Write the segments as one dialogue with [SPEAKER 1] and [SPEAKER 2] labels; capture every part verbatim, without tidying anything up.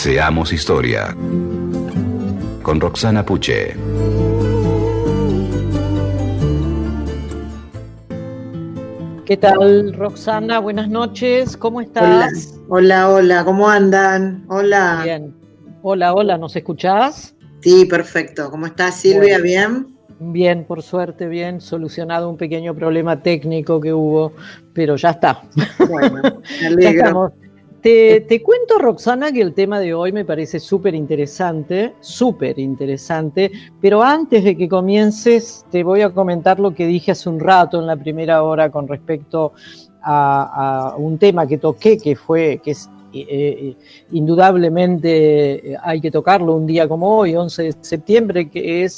[SPEAKER 1] Seamos Historia, con Roxana Puche.
[SPEAKER 2] ¿Qué tal, Roxana? Buenas noches, ¿cómo estás?
[SPEAKER 3] Hola, hola, hola, ¿cómo andan? Hola.
[SPEAKER 2] Bien. Hola, hola, ¿nos escuchás?
[SPEAKER 3] Sí, perfecto. ¿Cómo estás, Silvia?
[SPEAKER 2] Bueno.
[SPEAKER 3] ¿Bien?
[SPEAKER 2] Bien, por suerte, bien, solucionado un pequeño problema técnico que hubo, pero ya está.
[SPEAKER 3] Bueno, me alegro.
[SPEAKER 2] Ya estamos. Te, te cuento, Roxana, que el tema de hoy me parece súper interesante, súper interesante, pero antes de que comiences te voy a comentar lo que dije hace un rato en la primera hora con respecto a, a un tema que toqué, que fue, que es eh, indudablemente eh, hay que tocarlo un día como hoy, once de septiembre, que es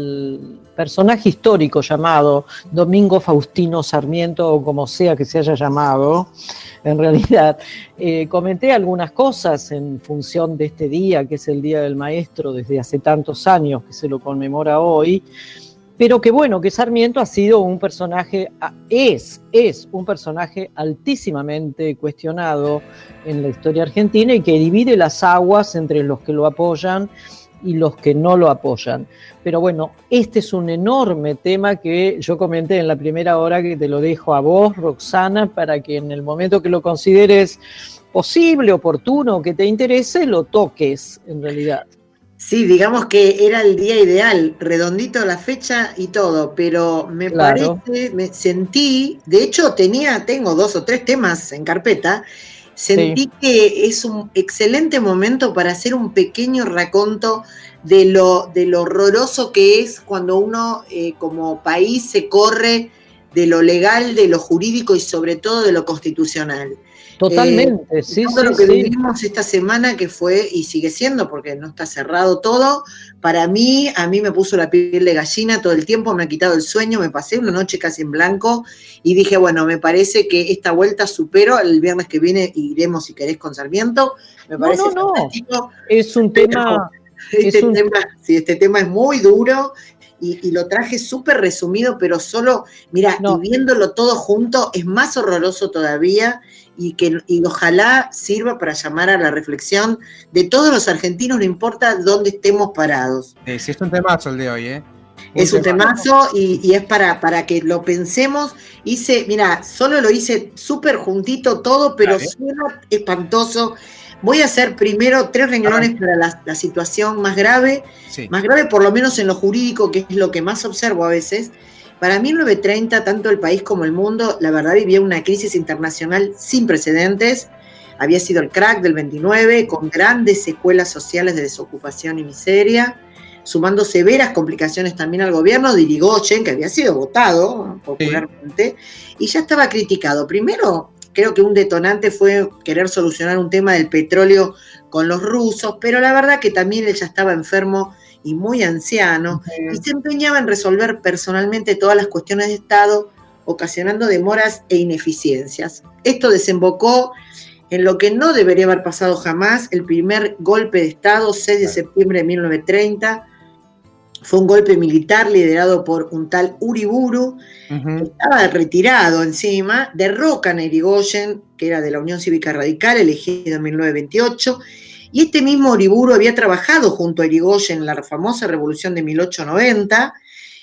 [SPEAKER 2] al personaje histórico llamado Domingo Faustino Sarmiento, o como sea que se haya llamado. En realidad, eh, comenté algunas cosas en función de este día, que es el Día del Maestro, desde hace tantos años que se lo conmemora hoy, pero que bueno, que Sarmiento ha sido un personaje, es, es un personaje altísimamente cuestionado en la historia argentina y que divide las aguas entre los que lo apoyan y los que no lo apoyan. Pero bueno, este es un enorme tema que yo comenté en la primera hora, que te lo dejo a vos, Roxana, para que en el momento que lo consideres posible, oportuno, que te interese, lo toques en realidad.
[SPEAKER 3] Sí, digamos que era el día ideal, redondito la fecha y todo, pero me
[SPEAKER 2] Claro.
[SPEAKER 3] parece, me sentí, de hecho tenía, tengo dos o tres temas en carpeta, sentí sí. que es un excelente momento para hacer un pequeño raconto de lo, de lo horroroso que es cuando uno eh, como país se corre de lo legal, de lo jurídico y sobre todo de lo constitucional.
[SPEAKER 2] Totalmente,
[SPEAKER 3] eh,
[SPEAKER 2] sí,
[SPEAKER 3] todo
[SPEAKER 2] sí,
[SPEAKER 3] lo que
[SPEAKER 2] sí.
[SPEAKER 3] vivimos esta semana, que fue y sigue siendo, porque no está cerrado todo, para mí, a mí me puso la piel de gallina todo el tiempo, me ha quitado el sueño, me pasé una noche casi en blanco y dije, bueno, me parece que esta vuelta supero, el viernes que viene iremos, si querés, con Sarmiento, me
[SPEAKER 2] No,
[SPEAKER 3] parece
[SPEAKER 2] no,
[SPEAKER 3] fantástico.
[SPEAKER 2] no, es un
[SPEAKER 3] Pero
[SPEAKER 2] tema...
[SPEAKER 3] Este,
[SPEAKER 2] es un...
[SPEAKER 3] tema, sí, este tema es muy duro y, y lo traje súper resumido, pero solo, mira,
[SPEAKER 2] no.
[SPEAKER 3] y viéndolo todo junto es más horroroso todavía y, que, y ojalá sirva para llamar a la reflexión de todos los argentinos, no importa dónde estemos parados.
[SPEAKER 4] Sí, sí, es un temazo el de hoy, ¿eh? Un
[SPEAKER 3] es un temazo, temazo y, y es para, para que lo pensemos. Hice, mira, solo lo hice súper juntito todo, pero ¿vale? Suena espantoso. Voy a hacer primero tres renglones para la, la situación más grave, sí. más grave por lo menos en lo jurídico, que es lo que más observo a veces. Para mil novecientos treinta, tanto el país como el mundo, la verdad, vivía una crisis internacional sin precedentes. Había sido el crack del veintinueve, con grandes secuelas sociales de desocupación y miseria, sumando severas complicaciones también al gobierno de Irigoyen, que había sido votado popularmente, sí. y ya estaba criticado. Primero, creo que un detonante fue querer solucionar un tema del petróleo con los rusos, pero la verdad que también él ya estaba enfermo y muy anciano, uh-huh. y se empeñaba en resolver personalmente todas las cuestiones de Estado, ocasionando demoras e ineficiencias. Esto desembocó en lo que no debería haber pasado jamás, el primer golpe de Estado, seis de septiembre de mil novecientos treinta, fue un golpe militar liderado por un tal Uriburu, uh-huh. que estaba retirado encima, derrocan a Irigoyen, que era de la Unión Cívica Radical, elegido en mil novecientos veintiocho, y este mismo Uriburu había trabajado junto a Irigoyen en la famosa revolución de mil ochocientos noventa,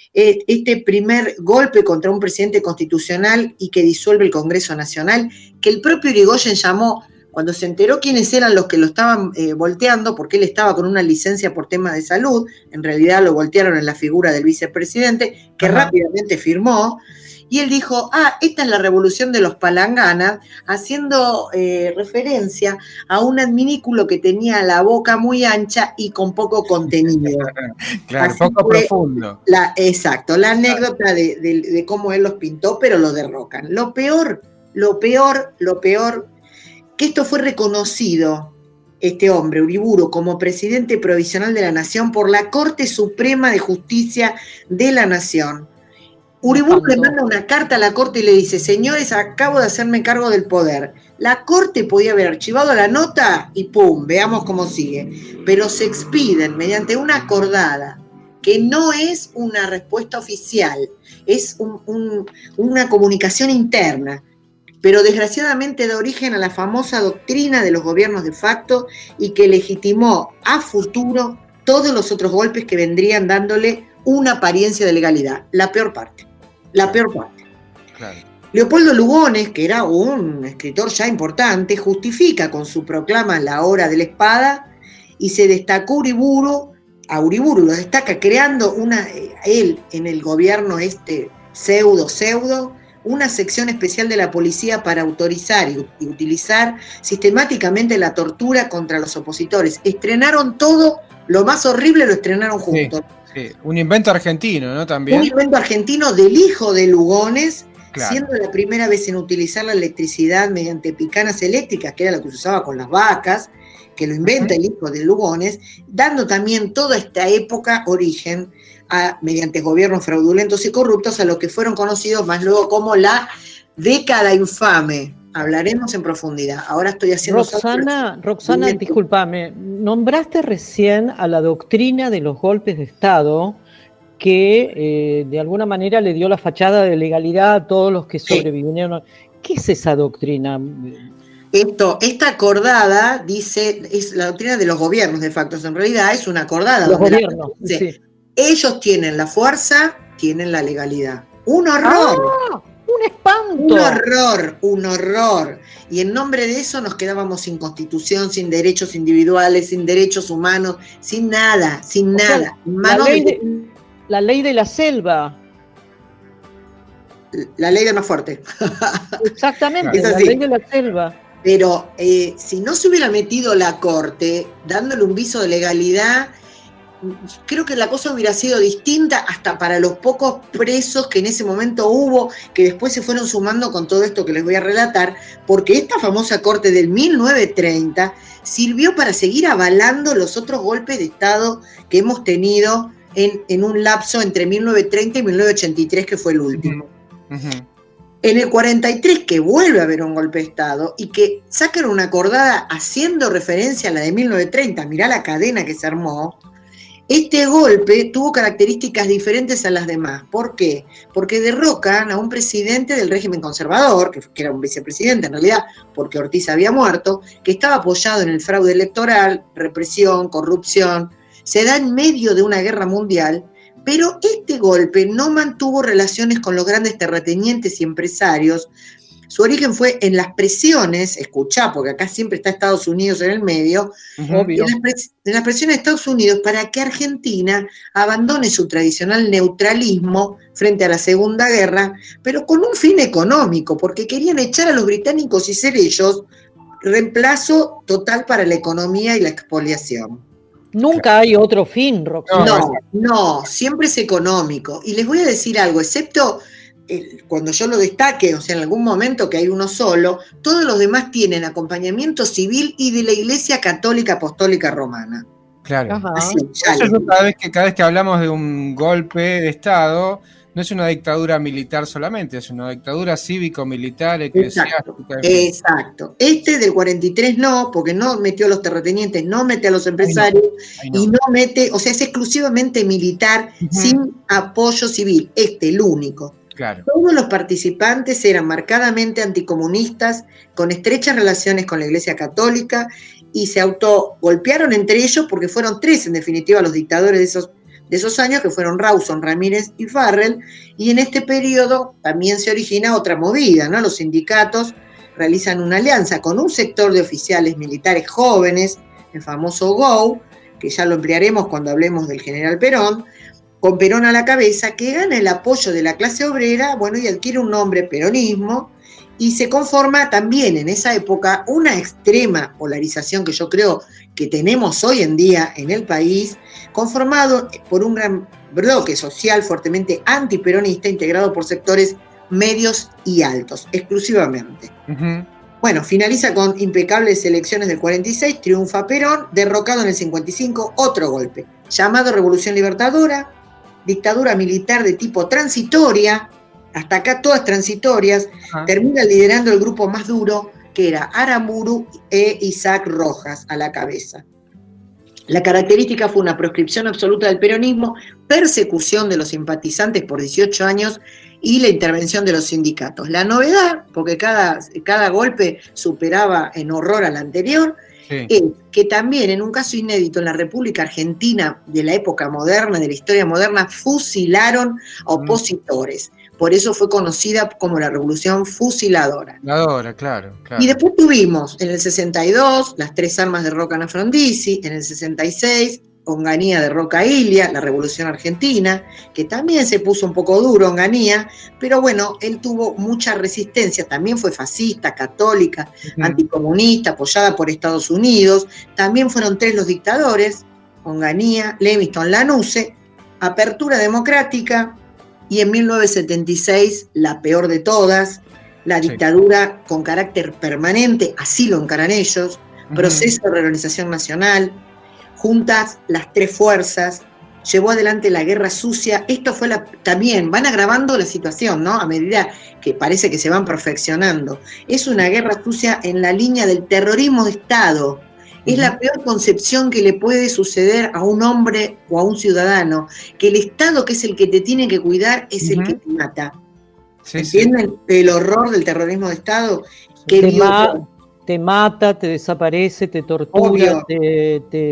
[SPEAKER 3] este primer golpe contra un presidente constitucional y que disuelve el Congreso Nacional, que el propio Irigoyen llamó, cuando se enteró quiénes eran los que lo estaban eh, volteando, porque él estaba con una licencia por temas de salud, en realidad lo voltearon en la figura del vicepresidente, que Ajá. rápidamente firmó, y él dijo, ah, esta es la revolución de los palanganas, haciendo eh, referencia a un adminículo que tenía la boca muy ancha y con poco contenido.
[SPEAKER 4] Claro, Así poco profundo.
[SPEAKER 3] La, exacto, la anécdota de, de, de cómo él los pintó, pero lo derrocan. Lo peor, lo peor, lo peor, que esto fue reconocido, este hombre, Uriburu, como presidente provisional de la Nación por la Corte Suprema de Justicia de la Nación. Uriburu le manda una carta a la Corte y le dice, señores, acabo de hacerme cargo del poder. La Corte podía haber archivado la nota y pum, veamos cómo sigue. Pero se expiden mediante una acordada, que no es una respuesta oficial, es un, un, una comunicación interna. pero desgraciadamente da origen a la famosa doctrina de los gobiernos de facto y que legitimó a futuro todos los otros golpes que vendrían dándole una apariencia de legalidad. La peor parte. La peor parte.
[SPEAKER 4] Claro.
[SPEAKER 3] Leopoldo Lugones, que era un escritor ya importante, justifica con su proclama La hora de la espada y se destacó Uriburu, a Uriburu lo destaca creando una, él en el gobierno este pseudo, pseudo, una sección especial de la policía para autorizar y, y utilizar sistemáticamente la tortura contra los opositores. Estrenaron todo, lo más horrible lo estrenaron juntos.
[SPEAKER 4] Sí, sí. Un invento argentino, ¿no? También.
[SPEAKER 3] Un invento argentino del hijo de Lugones,
[SPEAKER 4] claro,
[SPEAKER 3] siendo la primera vez en utilizar la electricidad mediante picanas eléctricas, que era lo que se usaba con las vacas, que lo inventa el hijo de Lugones, dando también toda esta época origen a, mediante gobiernos fraudulentos y corruptos, a lo que fueron conocidos más luego como la década infame. Hablaremos en profundidad. Ahora estoy haciendo...
[SPEAKER 2] Roxana, Roxana, discúlpame, nombraste recién a la doctrina de los golpes de Estado que eh, de alguna manera le dio la fachada de legalidad a todos los que sobrevivieron. ¿Qué es esa doctrina?
[SPEAKER 3] Esto, esta acordada, dice, es la doctrina de los gobiernos de facto, en realidad es una acordada.
[SPEAKER 2] Los gobiernos,
[SPEAKER 3] la,
[SPEAKER 2] sí.
[SPEAKER 3] Ellos tienen la fuerza, tienen la legalidad. ¡Un horror!
[SPEAKER 2] ¡Ah! ¡Un espanto!
[SPEAKER 3] Un horror, un horror. Y en nombre de eso nos quedábamos sin constitución, sin derechos individuales, sin derechos humanos, sin nada, sin o nada.
[SPEAKER 2] Sea, la, ley de, de, la ley de la selva.
[SPEAKER 3] La ley del más fuerte.
[SPEAKER 2] Exactamente, la ley de la selva.
[SPEAKER 3] Pero eh, si no se hubiera metido la Corte, dándole un viso de legalidad, creo que la cosa hubiera sido distinta hasta para los pocos presos que en ese momento hubo, que después se fueron sumando con todo esto que les voy a relatar, porque esta famosa Corte del mil novecientos treinta sirvió para seguir avalando los otros golpes de Estado que hemos tenido en, en un lapso entre mil novecientos treinta y mil novecientos ochenta y tres, que fue el último. Uh-huh. En el cuarenta y tres, que vuelve a haber un golpe de Estado y que sacan una acordada haciendo referencia a la de mil novecientos treinta, mirá la cadena que se armó. Este golpe tuvo características diferentes a las demás. ¿Por qué? Porque derrocan a un presidente del régimen conservador, que, que era un vicepresidente en realidad, porque Ortiz había muerto, que estaba apoyado en el fraude electoral, represión, corrupción. Se da en medio de una guerra mundial, pero este golpe no mantuvo relaciones con los grandes terratenientes y empresarios. Su origen fue en las presiones, escuchá, porque acá siempre está Estados Unidos en el medio,
[SPEAKER 2] obvio.
[SPEAKER 3] En, las pres- en las presiones de Estados Unidos para que Argentina abandone su tradicional neutralismo frente a la Segunda Guerra, pero con un fin económico, porque querían echar a los británicos y ser ellos reemplazo total para la economía y la expoliación.
[SPEAKER 2] Nunca hay otro fin, Roxana.
[SPEAKER 3] No, no, siempre es económico. Y les voy a decir algo, excepto eh, cuando yo lo destaque, o sea, en algún momento que hay uno solo, todos los demás tienen acompañamiento civil y de la Iglesia Católica Apostólica Romana.
[SPEAKER 4] Claro.
[SPEAKER 3] Así,
[SPEAKER 4] Eso es cada vez que cada vez que hablamos de un golpe de Estado, no es una dictadura militar solamente, es una dictadura cívico-militar, eclesiástica.
[SPEAKER 3] Exacto, exacto. Este del cuarenta y tres no, porque no metió a los terratenientes, no mete a los empresarios, Ay no. Ay no. y no mete, o sea, es exclusivamente militar, uh-huh. sin apoyo civil. Este, el único.
[SPEAKER 4] Claro.
[SPEAKER 3] Todos los participantes eran marcadamente anticomunistas, con estrechas relaciones con la Iglesia Católica, y se autogolpearon entre ellos porque fueron tres, en definitiva, los dictadores de esos de esos años, que fueron Rawson, Ramírez y Farrell, y en este periodo también se origina otra movida, ¿no? Los sindicatos realizan una alianza con un sector de oficiales militares jóvenes, el famoso G O U, que ya lo emplearemos cuando hablemos del general Perón, con Perón a la cabeza, que gana el apoyo de la clase obrera, bueno, y adquiere un nombre, peronismo, y se conforma también en esa época una extrema polarización que yo creo que tenemos hoy en día en el país, conformado por un gran bloque social fuertemente antiperonista, integrado por sectores medios y altos, exclusivamente. Uh-huh. Bueno, finaliza con impecables elecciones del cuarenta y seis, triunfa Perón, derrocado en el cincuenta y cinco, otro golpe, llamado Revolución Libertadora, dictadura militar de tipo transitoria, hasta acá todas transitorias, uh-huh. termina liderando el grupo más duro, que era Aramburu e Isaac Rojas a la cabeza. La característica fue una proscripción absoluta del peronismo, persecución de los simpatizantes por dieciocho años y la intervención de los sindicatos. La novedad, porque cada, cada golpe superaba en horror al anterior, sí. es que también en un caso inédito en la República Argentina de la época moderna, de la historia moderna, fusilaron a opositores. Mm. Por eso fue conocida como la Revolución Fusiladora.
[SPEAKER 4] Fusiladora, claro, claro.
[SPEAKER 3] Y después tuvimos en el sesenta y dos las tres armas de Rocca a Frondizi, en el sesenta y seis Onganía de Roca Ilia, la Revolución Argentina, que también se puso un poco duro Onganía, pero bueno, él tuvo mucha resistencia, también fue fascista, católica, uh-huh. anticomunista, apoyada por Estados Unidos, también fueron tres los dictadores, Onganía, Levingston, Lanusse, Apertura Democrática, y en mil novecientos setenta y seis, la peor de todas, la dictadura sí. con carácter permanente, así lo encaran ellos, uh-huh. proceso de reorganización nacional. Juntas las tres fuerzas, llevó adelante la guerra sucia. Esto fue la, también, van agravando la situación, ¿no? A medida que parece que se van perfeccionando. Es una guerra sucia en la línea del terrorismo de Estado. Es uh-huh. la peor concepción que le puede suceder a un hombre o a un ciudadano, que el Estado, que es el que te tiene que cuidar, es uh-huh. el que te mata. Sí, ¿entienden sí. el horror del terrorismo de Estado? Que
[SPEAKER 2] te, ma- te mata, te desaparece, te tortura, Obvio. te, te,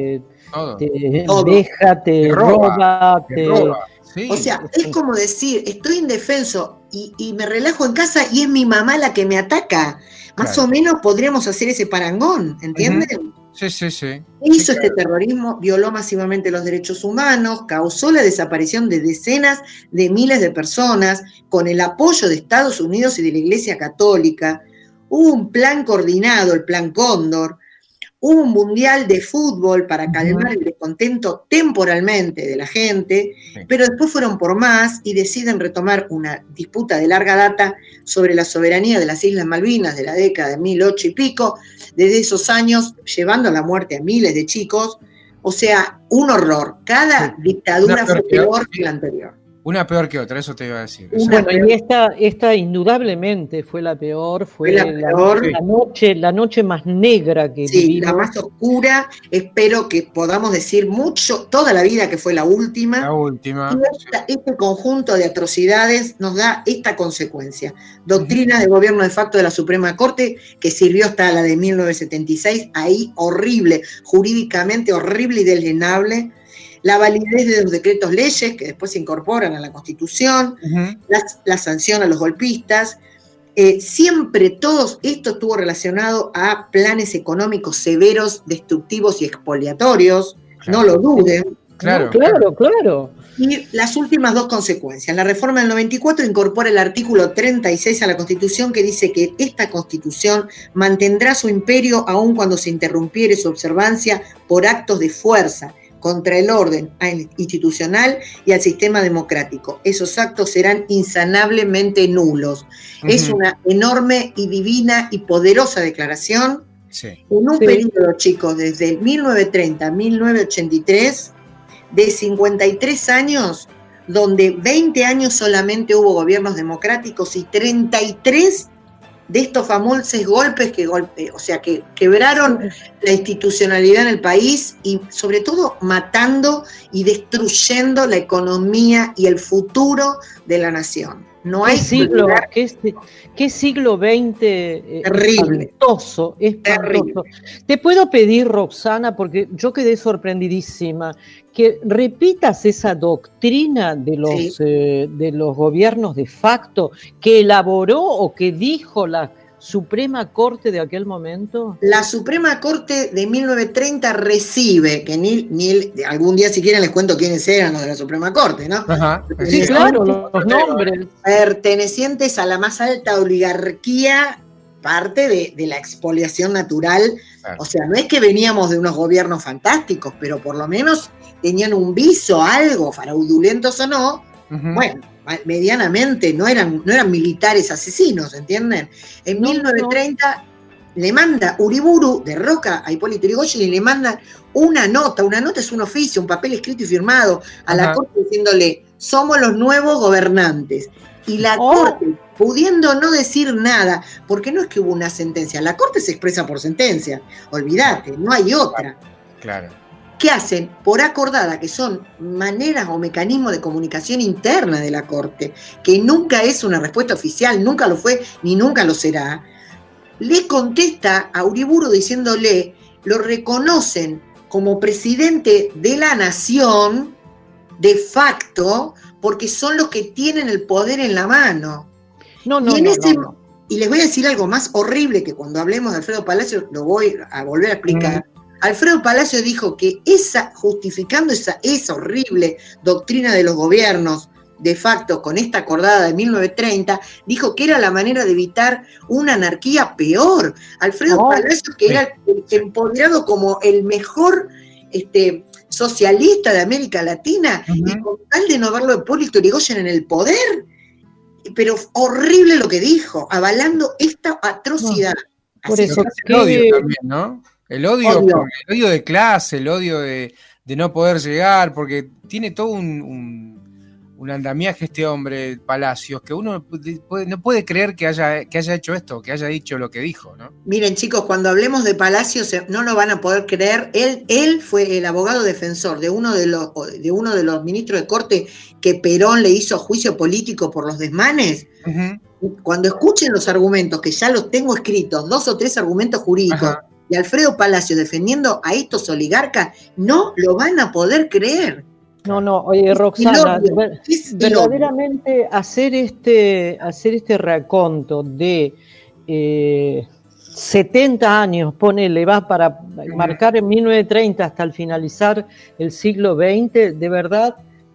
[SPEAKER 2] todo. te todo. deja, te, te roba. roba te...
[SPEAKER 3] Te roba. Sí. O sea, es como decir, estoy indefenso y, y me relajo en casa y es mi mamá la que me ataca. Más claro. o menos podríamos hacer ese parangón, ¿entienden? Uh-huh.
[SPEAKER 4] Sí, sí, sí.
[SPEAKER 3] Hizo
[SPEAKER 4] sí,
[SPEAKER 3] este
[SPEAKER 4] claro.
[SPEAKER 3] terrorismo, violó masivamente los derechos humanos, causó la desaparición de decenas de miles de personas con el apoyo de Estados Unidos y de la Iglesia Católica. Hubo un plan coordinado, el Plan Cóndor. Hubo un mundial de fútbol para calmar el descontento temporalmente de la gente, sí. pero después fueron por más y deciden retomar una disputa de larga data sobre la soberanía de las Islas Malvinas de la década de mil ocho y pico, desde esos años llevando a la muerte a miles de chicos. O sea, un horror. Cada sí. dictadura fue peor que la anterior.
[SPEAKER 4] Una peor que otra, eso te iba a decir.
[SPEAKER 2] Bueno, y esta, esta indudablemente fue la peor, fue, fue la, la, peor. La, noche, la noche más negra que
[SPEAKER 3] Sí,
[SPEAKER 2] vivimos.
[SPEAKER 3] La más oscura. Espero que podamos decir mucho, toda la vida que fue la última.
[SPEAKER 4] La última.
[SPEAKER 3] Y esta, este conjunto de atrocidades nos da esta consecuencia. Doctrina uh-huh. de gobierno de facto de la Suprema Corte, que sirvió hasta la de mil novecientos setenta y seis, ahí horrible, jurídicamente horrible y deslenable. La validez de los decretos leyes que después se incorporan a la Constitución, uh-huh. la, la sanción a los golpistas, eh, siempre todo esto estuvo relacionado a planes económicos severos, destructivos y expoliatorios, claro. no lo duden.
[SPEAKER 2] Claro, no, claro, claro.
[SPEAKER 3] Y las últimas dos consecuencias. La reforma del noventa y cuatro incorpora el artículo treinta y seis a la Constitución que dice que esta Constitución mantendrá su imperio aun cuando se interrumpiere su observancia por actos de fuerza contra el orden institucional y al sistema democrático. Esos actos serán insanablemente nulos. Uh-huh. Es una enorme y divina y poderosa declaración. Sí. En un sí. periodo, chicos, desde mil novecientos treinta a mil novecientos ochenta y tres, de cincuenta y tres años, donde veinte años solamente hubo gobiernos democráticos y treinta y tres de estos famosos golpes que golpe, o sea, que quebraron la institucionalidad en el país y sobre todo matando y destruyendo la economía y el futuro de la nación. No hay
[SPEAKER 2] ¿Qué siglo, qué, qué siglo veinte
[SPEAKER 3] terrible,
[SPEAKER 2] espantoso, espantoso. Te puedo pedir, Roxana, porque yo quedé sorprendidísima, que repitas esa doctrina de los, sí. eh, de los gobiernos de facto que elaboró o que dijo la Suprema Corte de aquel momento.
[SPEAKER 3] La Suprema Corte de mil novecientos treinta recibe, que ni, ni algún día si quieren les cuento quiénes eran los de la Suprema Corte, ¿no?
[SPEAKER 2] Ajá. Sí, claro, los, los nombres.
[SPEAKER 3] Pertenecientes a la más alta oligarquía, parte de, de la expoliación natural. Claro. O sea, no es que veníamos de unos gobiernos fantásticos, pero por lo menos tenían un viso, algo, fraudulentos o no. Uh-huh. Bueno, medianamente, no eran, no eran militares asesinos, ¿entienden? En no, mil novecientos treinta no. le manda Uriburu de Roca a Hipólito Yrigoyen y le manda una nota, una nota es un oficio, un papel escrito y firmado a Ajá. la Corte diciéndole, somos los nuevos gobernantes. Y la oh. Corte, pudiendo no decir nada, porque no es que hubo una sentencia, la Corte se expresa por sentencia, olvídate, no hay otra.
[SPEAKER 4] Claro.
[SPEAKER 3] ¿Qué hacen? Por acordada, que son maneras o mecanismos de comunicación interna de la Corte, que nunca es una respuesta oficial, nunca lo fue ni nunca lo será, le contesta a Uriburu diciéndole, lo reconocen como presidente de la nación de facto, porque son los que tienen el poder en la mano.
[SPEAKER 2] No, no,
[SPEAKER 3] y, en
[SPEAKER 2] no,
[SPEAKER 3] ese,
[SPEAKER 2] no, no.
[SPEAKER 3] y les voy a decir algo más horrible que cuando hablemos de Alfredo Palacio lo voy a volver a explicar. Mm. Alfredo Palacio dijo que esa, justificando esa, esa horrible doctrina de los gobiernos de facto con esta acordada de mil novecientos treinta, dijo que era la manera de evitar una anarquía peor. Alfredo oh, Palacio, que sí, era el, empoderado como el mejor este, socialista de América Latina, uh-huh. y con tal de no verlo de Hipólito Yrigoyen en el poder, pero horrible lo que dijo, avalando esta atrocidad.
[SPEAKER 2] No, por eso
[SPEAKER 4] el odio también, ¿no? El odio, odio. el odio de clase, el odio de, de no poder llegar, porque tiene todo un, un, un andamiaje este hombre, Palacios, que uno puede, no puede creer que haya, que haya hecho esto, que haya dicho lo que dijo, ¿no?
[SPEAKER 3] Miren, chicos, cuando hablemos de Palacios no lo van a poder creer. Él, él fue el abogado defensor de uno de los, de uno de los ministros de Corte que Perón le hizo juicio político por los desmanes. Uh-huh. Cuando escuchen los argumentos, que ya los tengo escritos, dos o tres argumentos jurídicos, ajá, y Alfredo Palacios defendiendo a estos oligarcas, no lo van a poder creer.
[SPEAKER 2] No, no, oye, Roxana, verdaderamente hacer este, hacer este raconto de eh, setenta años, ponele, va para marcar en mil novecientos treinta hasta el finalizar el siglo veinte, de verdad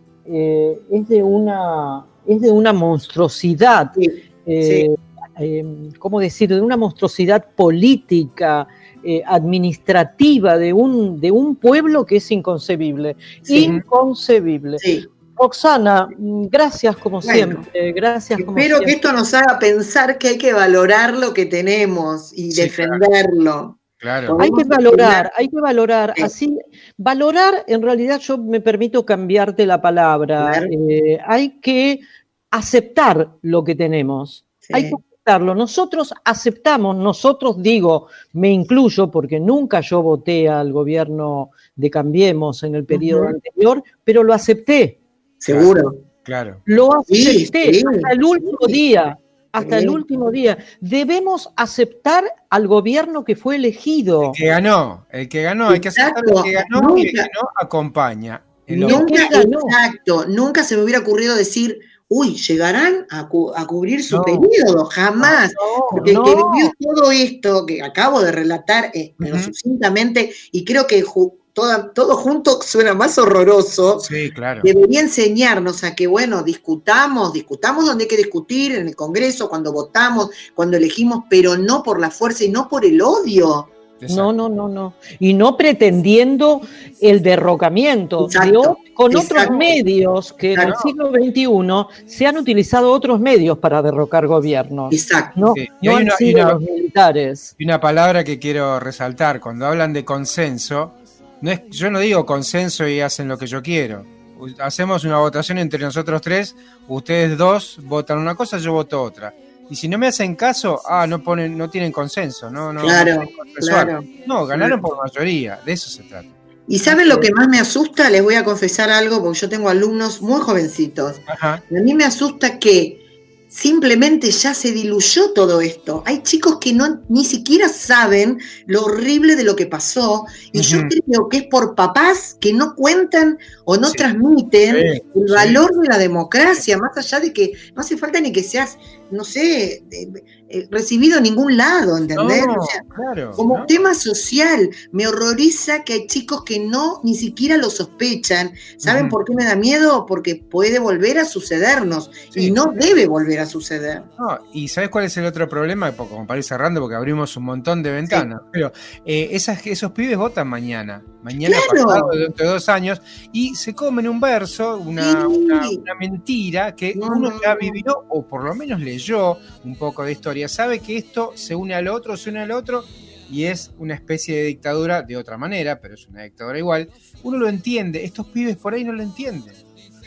[SPEAKER 2] eh, es de una, es de una monstruosidad, sí, eh, sí. Eh, ¿cómo decir? De una monstruosidad política, Eh, administrativa de un, de un pueblo que es inconcebible, sí. inconcebible. Sí. Roxana, gracias como bueno, siempre, gracias como
[SPEAKER 3] espero
[SPEAKER 2] siempre.
[SPEAKER 3] que esto nos haga pensar que hay que valorar lo que tenemos y sí, defenderlo.
[SPEAKER 4] Claro.
[SPEAKER 2] Hay que valorar, hay que valorar, sí. así, valorar, en realidad yo me permito cambiarte la palabra, claro. eh, hay que aceptar lo que tenemos, sí. hay que Nosotros aceptamos, nosotros digo, me incluyo porque nunca yo voté al gobierno de Cambiemos en el periodo uh-huh. anterior, pero lo acepté.
[SPEAKER 3] Seguro.
[SPEAKER 4] Claro.
[SPEAKER 2] Lo acepté
[SPEAKER 3] sí, sí,
[SPEAKER 2] hasta el último sí. día, hasta sí. el último día. Debemos aceptar al gobierno que fue elegido.
[SPEAKER 4] El que ganó, el que ganó, hay que aceptar el que ganó nunca, y el que no acompaña.
[SPEAKER 3] Nunca, exacto, nunca se me hubiera ocurrido decir, uy, llegarán a, cu- a cubrir su no. periodo, jamás. No, porque no. el que vivió todo esto que acabo de relatar eh, uh-huh. sucintamente, y creo que ju- toda, todo junto suena más horroroso,
[SPEAKER 4] sí, claro.
[SPEAKER 3] debería enseñarnos a que, bueno, discutamos, discutamos donde hay que discutir, en el Congreso, cuando votamos, cuando elegimos, pero no por la fuerza y no por el odio.
[SPEAKER 2] Exacto. No, no, no, no. Y no pretendiendo el derrocamiento de, con Exacto. otros medios que claro. en el siglo veintiuno se han utilizado otros medios para derrocar gobiernos.
[SPEAKER 3] Exacto.
[SPEAKER 2] No,
[SPEAKER 4] sí.
[SPEAKER 2] no han
[SPEAKER 4] una,
[SPEAKER 2] sido
[SPEAKER 4] una,
[SPEAKER 2] los militares.
[SPEAKER 4] Y una palabra que quiero resaltar, cuando hablan de consenso, no es, yo no digo consenso y hacen lo que yo quiero. Hacemos una votación entre nosotros tres, ustedes dos votan una cosa, yo voto otra. Y si no me hacen caso, ah, no ponen, no tienen consenso, no, no,
[SPEAKER 3] claro,
[SPEAKER 4] no,
[SPEAKER 3] claro.
[SPEAKER 4] no ganaron por mayoría, de eso se trata.
[SPEAKER 3] ¿Y saben lo que más me asusta? Les voy a confesar algo, porque yo tengo alumnos muy jovencitos.
[SPEAKER 4] Ajá.
[SPEAKER 3] Y a mí me asusta que simplemente ya se diluyó todo esto. Hay chicos que no ni siquiera saben lo horrible de lo que pasó, y uh-huh. yo creo que es por papás que no cuentan o no sí. transmiten sí. el valor sí. de la democracia, más allá de que no hace falta ni que seas, no sé, eh, eh, recibido en ningún lado, ¿entendés?
[SPEAKER 4] No,
[SPEAKER 3] o sea,
[SPEAKER 4] claro,
[SPEAKER 3] como
[SPEAKER 4] ¿no?
[SPEAKER 3] tema social, me horroriza que hay chicos que no ni siquiera lo sospechan. ¿Saben uh-huh. por qué me da miedo? Porque puede volver a sucedernos sí. y no debe volver a suceder.
[SPEAKER 4] No, y ¿sabes cuál es el otro problema? Como para ir cerrando, porque abrimos un montón de ventanas, sí. pero eh, esas, esos pibes votan mañana, mañana
[SPEAKER 3] claro.
[SPEAKER 4] pasado, dentro de dos años, y se comen un verso, una, sí. una, una mentira que no, uno ya vivió, o por lo menos leyó un poco de historia, sabe que esto se une al otro, se une al otro, y es una especie de dictadura de otra manera, pero es una dictadura igual. Uno lo entiende, estos pibes por ahí no lo entienden.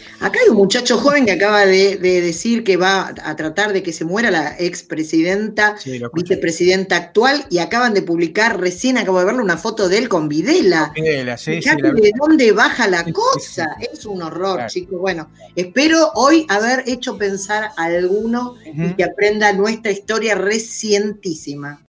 [SPEAKER 3] Acá hay un muchacho joven que acaba de, de decir que va a tratar de que se muera la expresidenta,
[SPEAKER 4] Sí, lo escuché.
[SPEAKER 3] vicepresidenta actual, y acaban de publicar, recién acabo de verle una foto de él con Videla.
[SPEAKER 4] Videla, sí, sí,
[SPEAKER 3] Fíjate
[SPEAKER 4] la-
[SPEAKER 3] de dónde baja la
[SPEAKER 4] Sí, sí,
[SPEAKER 3] cosa,
[SPEAKER 4] sí.
[SPEAKER 3] es un horror,
[SPEAKER 4] Claro.
[SPEAKER 3] chicos. Bueno, espero hoy haber hecho pensar a alguno y
[SPEAKER 4] Ujú.
[SPEAKER 3] que aprenda nuestra historia recientísima.